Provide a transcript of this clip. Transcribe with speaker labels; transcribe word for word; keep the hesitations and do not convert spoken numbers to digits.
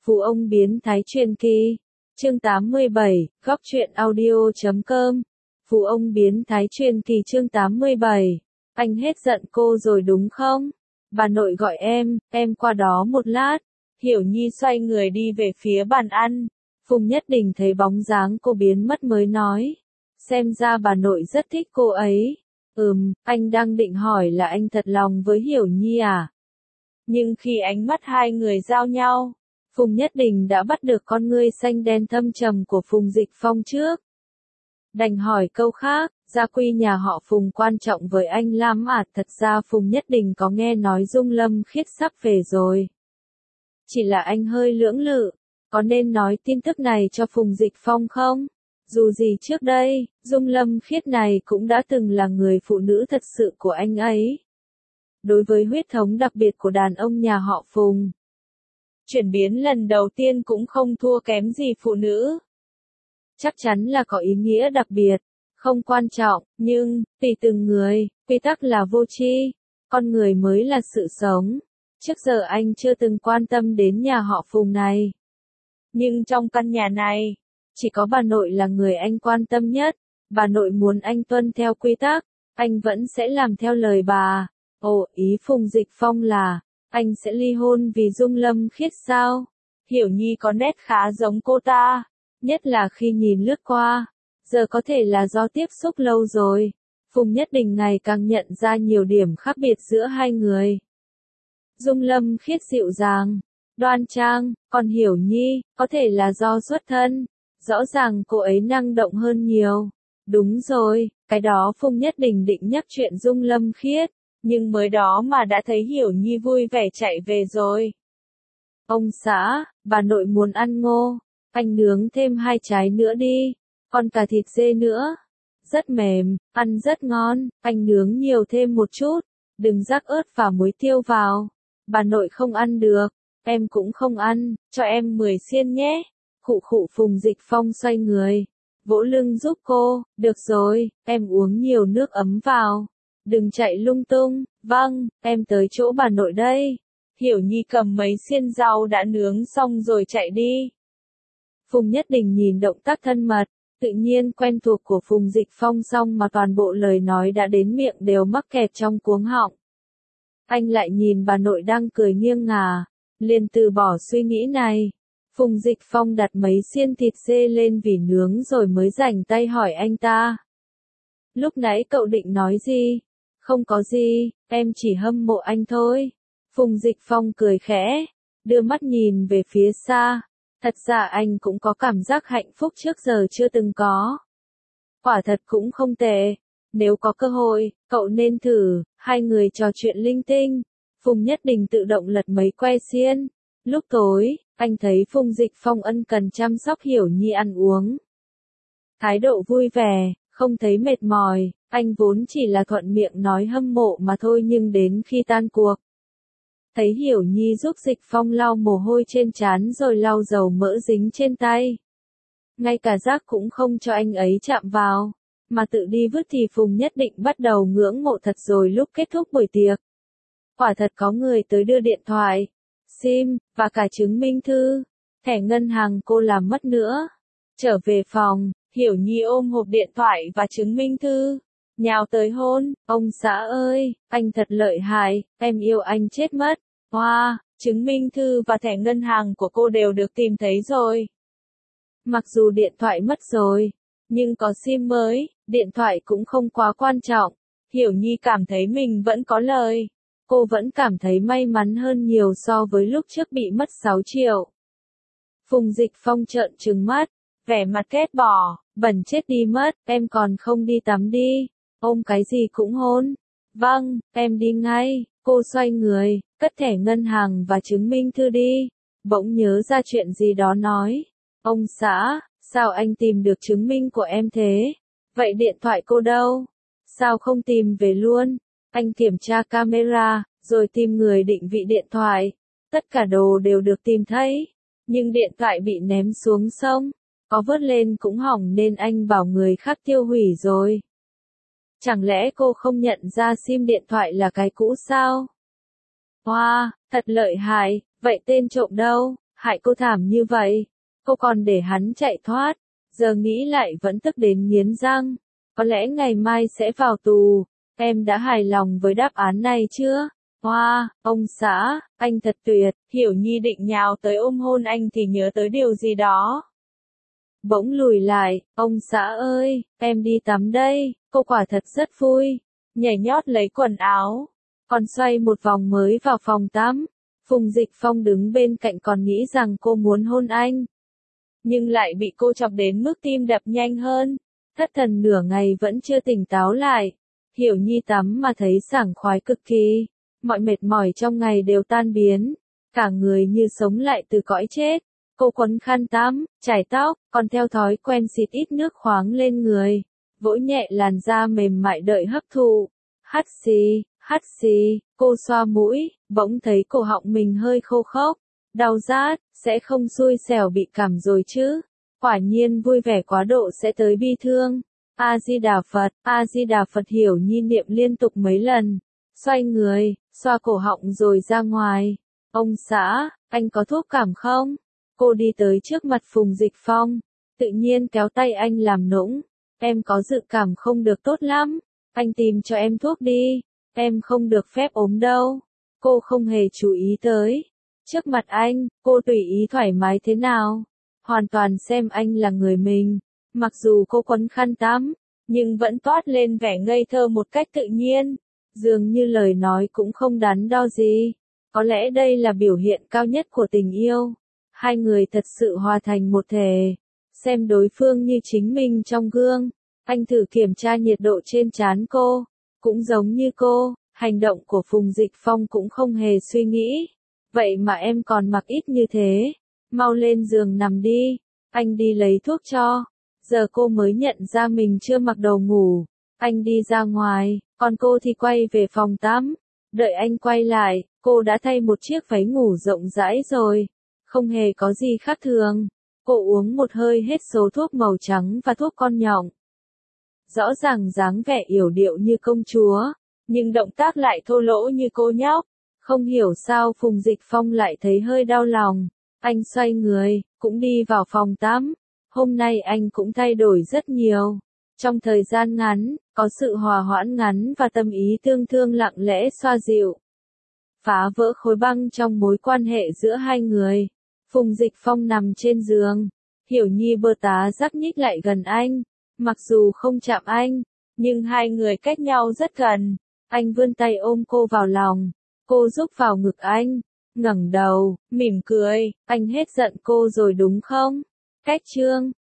Speaker 1: Phú ông biến thái truyền kỳ. Chương tám mươi bảy, góc truyện audio chấm com. Phú ông biến thái truyền kỳ chương tám mươi bảy. Anh hết giận cô rồi đúng không? Bà nội gọi em, em qua đó một lát. Hiểu Nhi xoay người đi về phía bàn ăn. Phùng Nhất Đình thấy bóng dáng cô biến mất mới nói. Xem ra bà nội rất thích cô ấy. Ừm, anh đang định hỏi là anh thật lòng với Hiểu Nhi à? Nhưng khi ánh mắt hai người giao nhau, Phùng Nhất Đình đã bắt được con ngươi xanh đen thâm trầm của Phùng Dịch Phong trước. Đành hỏi câu khác, gia quy nhà họ Phùng quan trọng với anh lắm à? Thật ra Phùng Nhất Đình có nghe nói Dung Lâm Khiết sắp về rồi. Chỉ là anh hơi lưỡng lự, có nên nói tin tức này cho Phùng Dịch Phong không? Dù gì trước đây, Dung Lâm Khiết này cũng đã từng là người phụ nữ thật sự của anh ấy. Đối với huyết thống đặc biệt của đàn ông nhà họ Phùng, chuyển biến lần đầu tiên cũng không thua kém gì phụ nữ. Chắc chắn là có ý nghĩa đặc biệt, không quan trọng, nhưng, tùy từng người, quy tắc là vô tri, con người mới là sự sống. Trước giờ anh chưa từng quan tâm đến nhà họ Phùng này. Nhưng trong căn nhà này, chỉ có bà nội là người anh quan tâm nhất. Bà nội muốn anh tuân theo quy tắc, anh vẫn sẽ làm theo lời bà. Ồ, ý Phùng Dịch Phong là, anh sẽ ly hôn vì Dung Lâm Khiết sao? Hiểu Nhi có nét khá giống cô ta, nhất là khi nhìn lướt qua. Giờ có thể là do tiếp xúc lâu rồi. Phùng Nhất Đình ngày càng nhận ra nhiều điểm khác biệt giữa hai người. Dung Lâm Khiết dịu dàng, đoan trang, còn Hiểu Nhi, có thể là do xuất thân. Rõ ràng cô ấy năng động hơn nhiều. Đúng rồi, cái đó Phùng Nhất Đình định nhắc chuyện Dung Lâm Khiết. Nhưng mới đó mà đã thấy Hiểu Nhi vui vẻ chạy về rồi. Ông xã, bà nội muốn ăn ngô. Anh nướng thêm hai trái nữa đi. Còn cả thịt dê nữa. Rất mềm, ăn rất ngon. Anh nướng nhiều thêm một chút. Đừng rắc ớt và muối tiêu vào. Bà nội không ăn được. Em cũng không ăn. Cho em mười xiên nhé. Khụ khụ Phùng Dịch Phong xoay người. Vỗ lưng giúp cô. Được rồi, em uống nhiều nước ấm vào. Đừng chạy lung tung. Vâng, em tới chỗ bà nội đây. Hiểu Nhi cầm mấy xiên rau đã nướng xong rồi chạy đi. Phùng Nhất Đình nhìn động tác thân mật, tự nhiên quen thuộc của Phùng Dịch Phong xong mà toàn bộ lời nói đã đến miệng đều mắc kẹt trong cuống họng. Anh lại nhìn bà nội đang cười nghiêng ngả, liền từ bỏ suy nghĩ này. Phùng Dịch Phong đặt mấy xiên thịt dê lên vỉ nướng rồi mới rảnh tay hỏi anh ta. Lúc nãy cậu định nói gì? Không có gì, em chỉ hâm mộ anh thôi. Phùng Dịch Phong cười khẽ, đưa mắt nhìn về phía xa. Thật ra anh cũng có cảm giác hạnh phúc trước giờ chưa từng có. Quả thật cũng không tệ. Nếu có cơ hội, cậu nên thử. Hai người trò chuyện linh tinh. Phùng Nhất Đình tự động lật mấy que xiên. Lúc tối, anh thấy Phùng Dịch Phong ân cần chăm sóc Hiểu Nhi ăn uống. Thái độ vui vẻ, không thấy mệt mỏi. Anh vốn chỉ là thuận miệng nói hâm mộ mà thôi, nhưng đến khi tan cuộc, thấy Hiểu Nhi giúp Dịch Phong lau mồ hôi trên trán rồi lau dầu mỡ dính trên tay. Ngay cả rác cũng không cho anh ấy chạm vào, mà tự đi vứt thì Phùng Nhất Định bắt đầu ngưỡng mộ thật rồi. Lúc kết thúc buổi tiệc, quả thật có người tới đưa điện thoại, sim, và cả chứng minh thư. Thẻ ngân hàng cô làm mất nữa. Trở về phòng, Hiểu Nhi ôm hộp điện thoại và chứng minh thư, nhào tới hôn. Ông xã ơi, anh thật lợi hại, em yêu anh chết mất. Wow, chứng minh thư và thẻ ngân hàng của cô đều được tìm thấy rồi. Mặc dù điện thoại mất rồi, nhưng có sim mới, điện thoại cũng không quá quan trọng. Hiểu Nhi cảm thấy mình vẫn có lời. Cô vẫn cảm thấy may mắn hơn nhiều so với lúc trước bị mất sáu triệu. Phùng Dịch Phong trợn trừng mắt, vẻ mặt ghét bỏ, bẩn chết đi mất, em còn không đi tắm đi. Ôm cái gì cũng hôn. Vâng, em đi ngay. Cô xoay người, cất thẻ ngân hàng và chứng minh thư đi. Bỗng nhớ ra chuyện gì đó nói. Ông xã, sao anh tìm được chứng minh của em thế? Vậy điện thoại cô đâu? Sao không tìm về luôn? Anh kiểm tra camera, rồi tìm người định vị điện thoại. Tất cả đồ đều được tìm thấy. Nhưng điện thoại bị ném xuống sông. Có vớt lên cũng hỏng nên anh bảo người khác tiêu hủy rồi. Chẳng lẽ cô không nhận ra sim điện thoại là cái cũ sao? Wow, thật lợi hại, vậy tên trộm đâu? hại cô thảm như vậy, cô còn để hắn chạy thoát, giờ nghĩ lại vẫn tức đến nghiến răng, có lẽ ngày mai sẽ vào tù, em đã hài lòng với đáp án này chưa? Hoa, wow, ông xã, anh thật tuyệt, Hiểu Nhi định nhào tới ôm hôn anh thì nhớ tới điều gì đó. Bỗng lùi lại, ông xã ơi, em đi tắm đây, cô quả thật rất vui, nhảy nhót lấy quần áo, còn xoay một vòng mới vào phòng tắm. Phùng Dịch Phong đứng bên cạnh còn nghĩ rằng cô muốn hôn anh, nhưng lại bị cô chọc đến mức tim đập nhanh hơn, thất thần nửa ngày vẫn chưa tỉnh táo lại. Hiểu Nhi tắm mà thấy sảng khoái cực kỳ, mọi mệt mỏi trong ngày đều tan biến, cả người như sống lại từ cõi chết. Cô quấn khăn tắm, chải tóc, còn theo thói quen xịt ít nước khoáng lên người, vỗ nhẹ làn da mềm mại đợi hấp thụ. Hắt xì, hắt xì, cô xoa mũi, bỗng thấy cổ họng mình hơi khô khốc, đau rát, sẽ không xui xẻo bị cảm rồi chứ. Quả nhiên vui vẻ quá độ sẽ tới bi thương. A Di Đà Phật, A Di Đà Phật. Hiểu Nhi niệm liên tục mấy lần, xoay người, xoa cổ họng rồi ra ngoài. Ông xã, anh có thuốc cảm không? Cô đi tới trước mặt Phùng Dịch Phong, tự nhiên kéo tay anh làm nũng. Em có dự cảm không được tốt lắm, anh tìm cho em thuốc đi, em không được phép ốm đâu. Cô không hề chú ý tới. Trước mặt anh, cô tùy ý thoải mái thế nào, hoàn toàn xem anh là người mình. Mặc dù cô quấn khăn tắm, nhưng vẫn toát lên vẻ ngây thơ một cách tự nhiên, dường như lời nói cũng không đắn đo gì. Có lẽ đây là biểu hiện cao nhất của tình yêu. Hai người thật sự hòa thành một thể, xem đối phương như chính mình trong gương. Anh thử kiểm tra nhiệt độ trên trán cô, cũng giống như cô, hành động của Phùng Dịch Phong cũng không hề suy nghĩ. Vậy mà em còn mặc ít như thế, mau lên giường nằm đi, anh đi lấy thuốc cho. Giờ cô mới nhận ra mình chưa mặc đồ ngủ. Anh đi ra ngoài, còn cô thì quay về phòng tắm. Đợi anh quay lại, cô đã thay một chiếc váy ngủ rộng rãi rồi. Không hề có gì khác thường. Cô uống một hơi hết số thuốc màu trắng và thuốc con nhộng. Rõ ràng dáng vẻ yểu điệu như công chúa, nhưng động tác lại thô lỗ như cô nhóc. Không hiểu sao Phùng Dịch Phong lại thấy hơi đau lòng. Anh xoay người, cũng đi vào phòng tắm. Hôm nay anh cũng thay đổi rất nhiều. Trong thời gian ngắn, có sự hòa hoãn ngắn và tâm ý tương thương lặng lẽ xoa dịu, phá vỡ khối băng trong mối quan hệ giữa hai người. Phùng Dịch Phong nằm trên giường, Hiểu Nhi bơ tá rắc nhích lại gần anh. Mặc dù không chạm anh, nhưng hai người cách nhau rất gần. Anh vươn tay ôm cô vào lòng, cô rúc vào ngực anh, ngẩng đầu, mỉm cười. Anh hết giận cô rồi đúng không? Cách chương